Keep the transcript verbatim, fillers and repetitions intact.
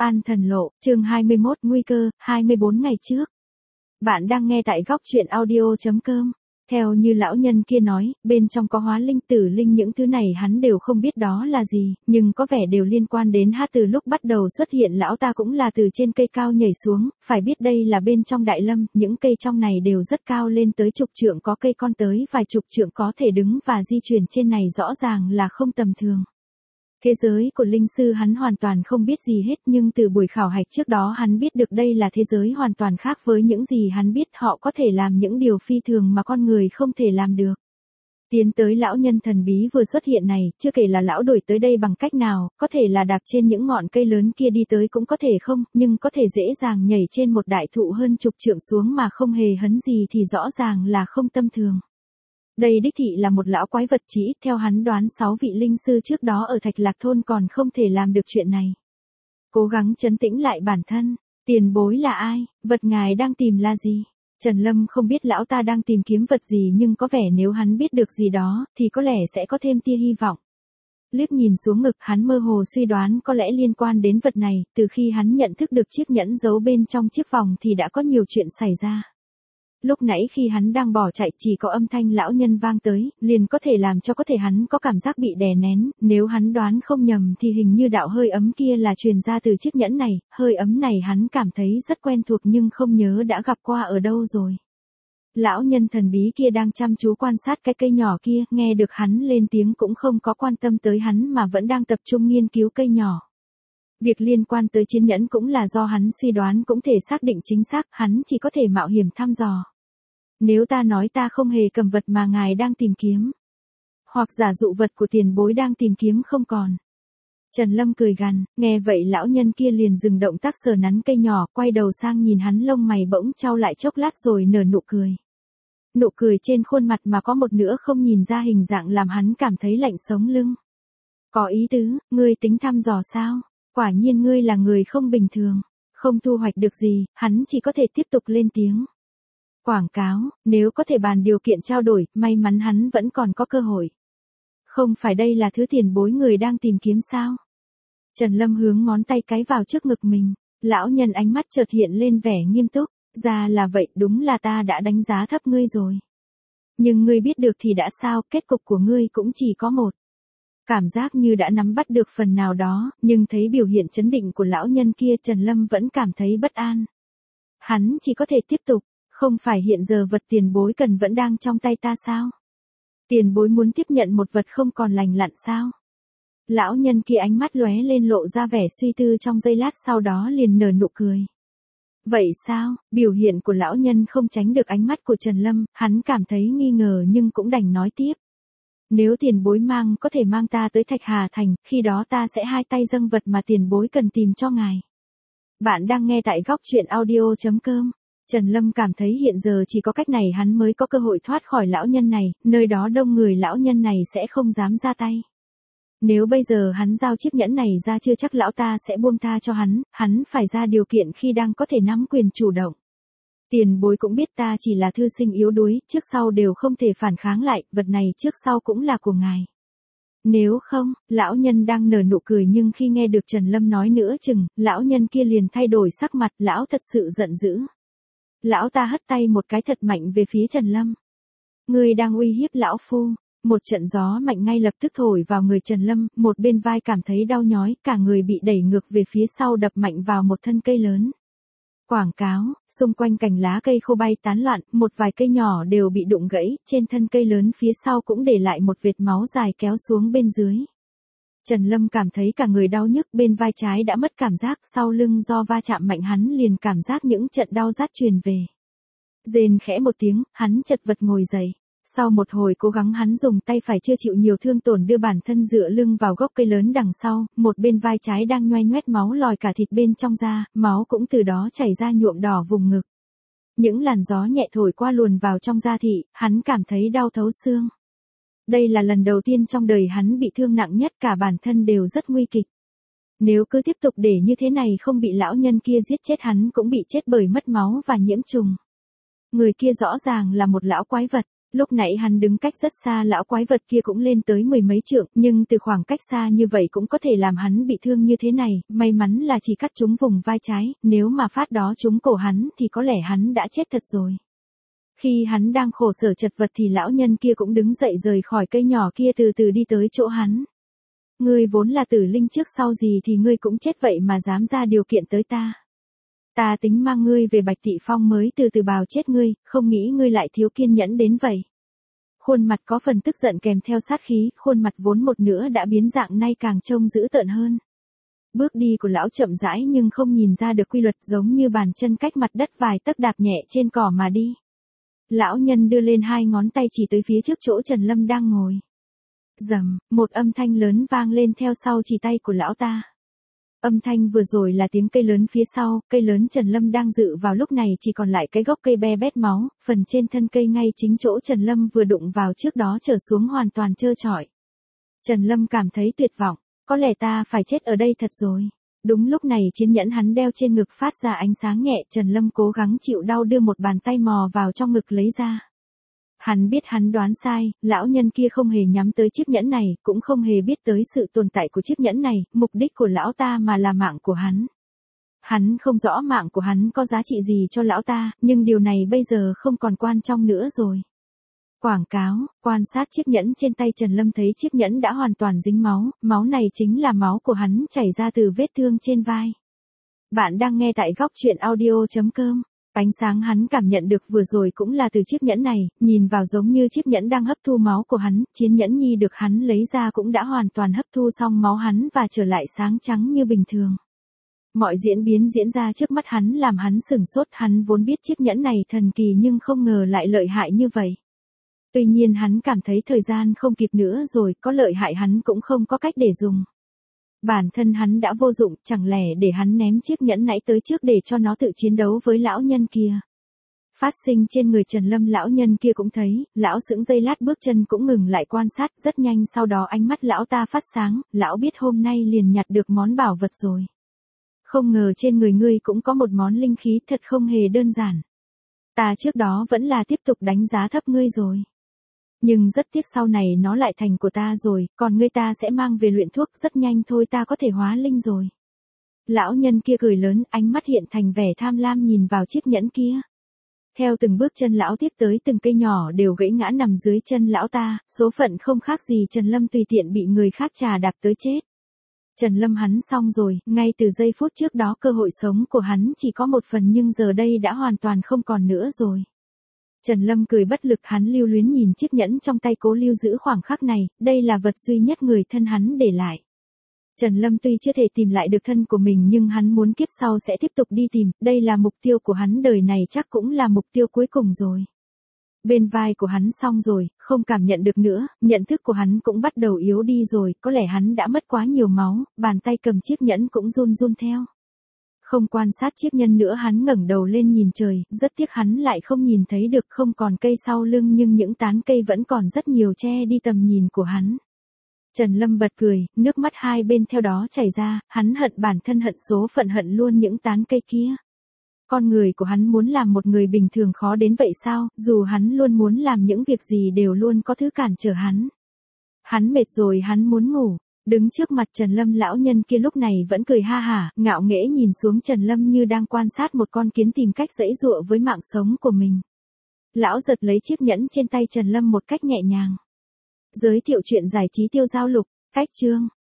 An thần lộ, chương hai mươi mốt, nguy cơ, hai mươi bốn ngày trước. Bạn đang nghe tại góc truyện audio chấm com. Theo như lão nhân kia nói, bên trong có hóa linh tử linh, những thứ này hắn đều không biết đó là gì, nhưng có vẻ đều liên quan đến hát. Từ lúc bắt đầu xuất hiện lão ta cũng là từ trên cây cao nhảy xuống, phải biết đây là bên trong đại lâm, những cây trong này đều rất cao lên tới chục trượng, có cây con tới vài chục trượng có thể đứng và di chuyển trên này, rõ ràng là không tầm thường. Thế giới của linh sư hắn hoàn toàn không biết gì hết, nhưng từ buổi khảo hạch trước đó hắn biết được đây là thế giới hoàn toàn khác với những gì hắn biết, họ có thể làm những điều phi thường mà con người không thể làm được. Tiến tới lão nhân thần bí vừa xuất hiện này, chưa kể là lão đuổi tới đây bằng cách nào, có thể là đạp trên những ngọn cây lớn kia đi tới cũng có thể không, nhưng có thể dễ dàng nhảy trên một đại thụ hơn chục trượng xuống mà không hề hấn gì thì rõ ràng là không tâm thường. Đây đích thị là một lão quái vật, chỉ theo hắn đoán sáu vị linh sư trước đó ở Thạch Lạc thôn còn không thể làm được chuyện này. Cố gắng trấn tĩnh lại bản thân, tiền bối là ai, vật ngài đang tìm là gì? Trần Lâm không biết lão ta đang tìm kiếm vật gì, nhưng có vẻ nếu hắn biết được gì đó, thì có lẽ sẽ có thêm tia hy vọng. Liếc nhìn xuống ngực, hắn mơ hồ suy đoán có lẽ liên quan đến vật này, từ khi hắn nhận thức được chiếc nhẫn giấu bên trong chiếc vòng thì đã có nhiều chuyện xảy ra. Lúc nãy khi hắn đang bỏ chạy, chỉ có âm thanh lão nhân vang tới, liền có thể làm cho có thể hắn có cảm giác bị đè nén, nếu hắn đoán không nhầm thì hình như đạo hơi ấm kia là truyền ra từ chiếc nhẫn này, hơi ấm này hắn cảm thấy rất quen thuộc nhưng không nhớ đã gặp qua ở đâu rồi. Lão nhân thần bí kia đang chăm chú quan sát cái cây nhỏ kia, nghe được hắn lên tiếng cũng không có quan tâm tới hắn mà vẫn đang tập trung nghiên cứu cây nhỏ. Việc liên quan tới chiến nhẫn cũng là do hắn suy đoán cũng thể xác định chính xác, hắn chỉ có thể mạo hiểm thăm dò. Nếu ta nói ta không hề cầm vật mà ngài đang tìm kiếm, hoặc giả dụ vật của tiền bối đang tìm kiếm không còn. Trần Lâm cười gằn, nghe vậy lão nhân kia liền dừng động tác sờ nắn cây nhỏ, quay đầu sang nhìn hắn, lông mày bỗng chau lại chốc lát rồi nở nụ cười. Nụ cười trên khuôn mặt mà có một nửa không nhìn ra hình dạng làm hắn cảm thấy lạnh sống lưng. Có ý tứ, ngươi tính thăm dò sao? Quả nhiên ngươi là người không bình thường. Không thu hoạch được gì, hắn chỉ có thể tiếp tục lên tiếng. Quảng cáo, nếu có thể bàn điều kiện trao đổi, may mắn hắn vẫn còn có cơ hội. Không phải đây là thứ tiền bối người đang tìm kiếm sao? Trần Lâm hướng ngón tay cái vào trước ngực mình, lão nhân ánh mắt chợt hiện lên vẻ nghiêm túc, ra là vậy, đúng là ta đã đánh giá thấp ngươi rồi. Nhưng ngươi biết được thì đã sao, kết cục của ngươi cũng chỉ có một. Cảm giác như đã nắm bắt được phần nào đó, nhưng thấy biểu hiện chấn định của lão nhân kia, Trần Lâm vẫn cảm thấy bất an. Hắn chỉ có thể tiếp tục. Không phải hiện giờ vật tiền bối cần vẫn đang trong tay ta sao? Tiền bối muốn tiếp nhận một vật không còn lành lặn sao? Lão nhân kia ánh mắt lóe lên lộ ra vẻ suy tư trong giây lát, sau đó liền nở nụ cười. Vậy sao? Biểu hiện của lão nhân không tránh được ánh mắt của Trần Lâm, hắn cảm thấy nghi ngờ nhưng cũng đành nói tiếp. Nếu tiền bối mang có thể mang ta tới Thạch Hà Thành, khi đó ta sẽ hai tay dâng vật mà tiền bối cần tìm cho ngài. Bạn đang nghe tại góc truyện audio chấm com. Trần Lâm cảm thấy hiện giờ chỉ có cách này hắn mới có cơ hội thoát khỏi lão nhân này, nơi đó đông người lão nhân này sẽ không dám ra tay. Nếu bây giờ hắn giao chiếc nhẫn này ra chưa chắc lão ta sẽ buông tha cho hắn, hắn phải ra điều kiện khi đang có thể nắm quyền chủ động. Tiền bối cũng biết ta chỉ là thư sinh yếu đuối, trước sau đều không thể phản kháng lại, vật này trước sau cũng là của ngài. Nếu không, lão nhân đang nở nụ cười nhưng khi nghe được Trần Lâm nói nữa chừng, lão nhân kia liền thay đổi sắc mặt, lão thật sự giận dữ. Lão ta hất tay một cái thật mạnh về phía Trần Lâm. Ngươi đang uy hiếp lão phu. Một trận gió mạnh ngay lập tức thổi vào người Trần Lâm, một bên vai cảm thấy đau nhói, cả người bị đẩy ngược về phía sau đập mạnh vào một thân cây lớn. Quảng cáo, xung quanh cành lá cây khô bay tán loạn, một vài cây nhỏ đều bị đụng gãy, trên thân cây lớn phía sau cũng để lại một vệt máu dài kéo xuống bên dưới. Trần Lâm cảm thấy cả người đau nhức, bên vai trái đã mất cảm giác, sau lưng do va chạm mạnh hắn liền cảm giác những trận đau rát truyền về. Rên khẽ một tiếng, hắn chật vật ngồi dậy. Sau một hồi cố gắng hắn dùng tay phải chưa chịu nhiều thương tổn đưa bản thân dựa lưng vào gốc cây lớn đằng sau, một bên vai trái đang nhoe nhoét máu lòi cả thịt bên trong ra, máu cũng từ đó chảy ra nhuộm đỏ vùng ngực. Những làn gió nhẹ thổi qua luồn vào trong da thị, hắn cảm thấy đau thấu xương. Đây là lần đầu tiên trong đời hắn bị thương nặng nhất, cả bản thân đều rất nguy kịch. Nếu cứ tiếp tục để như thế này không bị lão nhân kia giết chết hắn cũng bị chết bởi mất máu và nhiễm trùng. Người kia rõ ràng là một lão quái vật. Lúc nãy hắn đứng cách rất xa, lão quái vật kia cũng lên tới mười mấy trượng, nhưng từ khoảng cách xa như vậy cũng có thể làm hắn bị thương như thế này, may mắn là chỉ cắt trúng vùng vai trái, nếu mà phát đó trúng cổ hắn thì có lẽ hắn đã chết thật rồi. Khi hắn đang khổ sở chật vật thì lão nhân kia cũng đứng dậy rời khỏi cây nhỏ kia từ từ đi tới chỗ hắn. Ngươi vốn là tử linh, trước sau gì thì ngươi cũng chết, vậy mà dám ra điều kiện tới ta. Ta tính mang ngươi về Bạch Thị Phong mới từ từ bào chết ngươi, không nghĩ ngươi lại thiếu kiên nhẫn đến vậy. Khuôn mặt có phần tức giận kèm theo sát khí, khuôn mặt vốn một nửa đã biến dạng nay càng trông dữ tợn hơn. Bước đi của lão chậm rãi nhưng không nhìn ra được quy luật, giống như bàn chân cách mặt đất vài tấc đạp nhẹ trên cỏ mà đi. Lão nhân đưa lên hai ngón tay chỉ tới phía trước chỗ Trần Lâm đang ngồi. Rầm, một âm thanh lớn vang lên theo sau chỉ tay của lão ta. Âm thanh vừa rồi là tiếng cây lớn phía sau, cây lớn Trần Lâm đang dự vào lúc này chỉ còn lại cái gốc cây be bét máu, phần trên thân cây ngay chính chỗ Trần Lâm vừa đụng vào trước đó trở xuống hoàn toàn trơ trọi. Trần Lâm cảm thấy tuyệt vọng, có lẽ ta phải chết ở đây thật rồi. Đúng lúc này chiến nhẫn hắn đeo trên ngực phát ra ánh sáng nhẹ, Trần Lâm cố gắng chịu đau đưa một bàn tay mò vào trong ngực lấy ra. Hắn biết hắn đoán sai, lão nhân kia không hề nhắm tới chiếc nhẫn này, cũng không hề biết tới sự tồn tại của chiếc nhẫn này, mục đích của lão ta mà là mạng của hắn. Hắn không rõ mạng của hắn có giá trị gì cho lão ta, nhưng điều này bây giờ không còn quan trọng nữa rồi. Quảng cáo, quan sát chiếc nhẫn trên tay Trần Lâm thấy chiếc nhẫn đã hoàn toàn dính máu, máu này chính là máu của hắn chảy ra từ vết thương trên vai. Bạn đang nghe tại góc truyện audio chấm com. Ánh sáng hắn cảm nhận được vừa rồi cũng là từ chiếc nhẫn này, nhìn vào giống như chiếc nhẫn đang hấp thu máu của hắn, chiến nhẫn nhi được hắn lấy ra cũng đã hoàn toàn hấp thu xong máu hắn và trở lại sáng trắng như bình thường. Mọi diễn biến diễn ra trước mắt hắn làm hắn sửng sốt, hắn vốn biết chiếc nhẫn này thần kỳ nhưng không ngờ lại lợi hại như vậy. Tuy nhiên hắn cảm thấy thời gian không kịp nữa rồi, có lợi hại hắn cũng không có cách để dùng. Bản thân hắn đã vô dụng, chẳng lẽ để hắn ném chiếc nhẫn nãy tới trước để cho nó tự chiến đấu với lão nhân kia. Phát sinh trên người Trần Lâm, lão nhân kia cũng thấy, lão sững giây lát bước chân cũng ngừng lại quan sát, rất nhanh sau đó ánh mắt lão ta phát sáng, lão biết hôm nay liền nhặt được món bảo vật rồi. Không ngờ trên người ngươi cũng có một món linh khí, thật không hề đơn giản. Ta trước đó vẫn là tiếp tục đánh giá thấp ngươi rồi. Nhưng rất tiếc sau này nó lại thành của ta rồi, còn ngươi ta sẽ mang về luyện thuốc, rất nhanh thôi ta có thể hóa linh rồi. Lão nhân kia cười lớn, ánh mắt hiện thành vẻ tham lam nhìn vào chiếc nhẫn kia. Theo từng bước chân lão tiếp tới từng cây nhỏ đều gãy ngã nằm dưới chân lão ta, số phận không khác gì Trần Lâm tùy tiện bị người khác trà đạp tới chết. Trần Lâm hắn xong rồi, ngay từ giây phút trước đó cơ hội sống của hắn chỉ có một phần nhưng giờ đây đã hoàn toàn không còn nữa rồi. Trần Lâm cười bất lực, hắn lưu luyến nhìn chiếc nhẫn trong tay, cố lưu giữ khoảng khắc này, đây là vật duy nhất người thân hắn để lại. Trần Lâm tuy chưa thể tìm lại được thân của mình nhưng hắn muốn kiếp sau sẽ tiếp tục đi tìm, đây là mục tiêu của hắn đời này, chắc cũng là mục tiêu cuối cùng rồi. Bên vai của hắn xong rồi, không cảm nhận được nữa, nhận thức của hắn cũng bắt đầu yếu đi rồi, có lẽ hắn đã mất quá nhiều máu, bàn tay cầm chiếc nhẫn cũng run run theo. Không quan sát chiếc nhẫn nữa, hắn ngẩng đầu lên nhìn trời, rất tiếc hắn lại không nhìn thấy được, không còn cây sau lưng nhưng những tán cây vẫn còn rất nhiều che đi tầm nhìn của hắn. Trần Lâm bật cười, nước mắt hai bên theo đó chảy ra, hắn hận bản thân, hận số phận, hận luôn những tán cây kia. Con người của hắn muốn làm một người bình thường khó đến vậy sao, dù hắn luôn muốn làm những việc gì đều luôn có thứ cản trở hắn. Hắn mệt rồi, hắn muốn ngủ. Đứng trước mặt Trần Lâm, lão nhân kia lúc này vẫn cười ha hả, ngạo nghễ nhìn xuống Trần Lâm như đang quan sát một con kiến tìm cách giãy giụa với mạng sống của mình. Lão giật lấy chiếc nhẫn trên tay Trần Lâm một cách nhẹ nhàng. Giới thiệu truyện giải trí Tiêu Giao Lục, cách chương.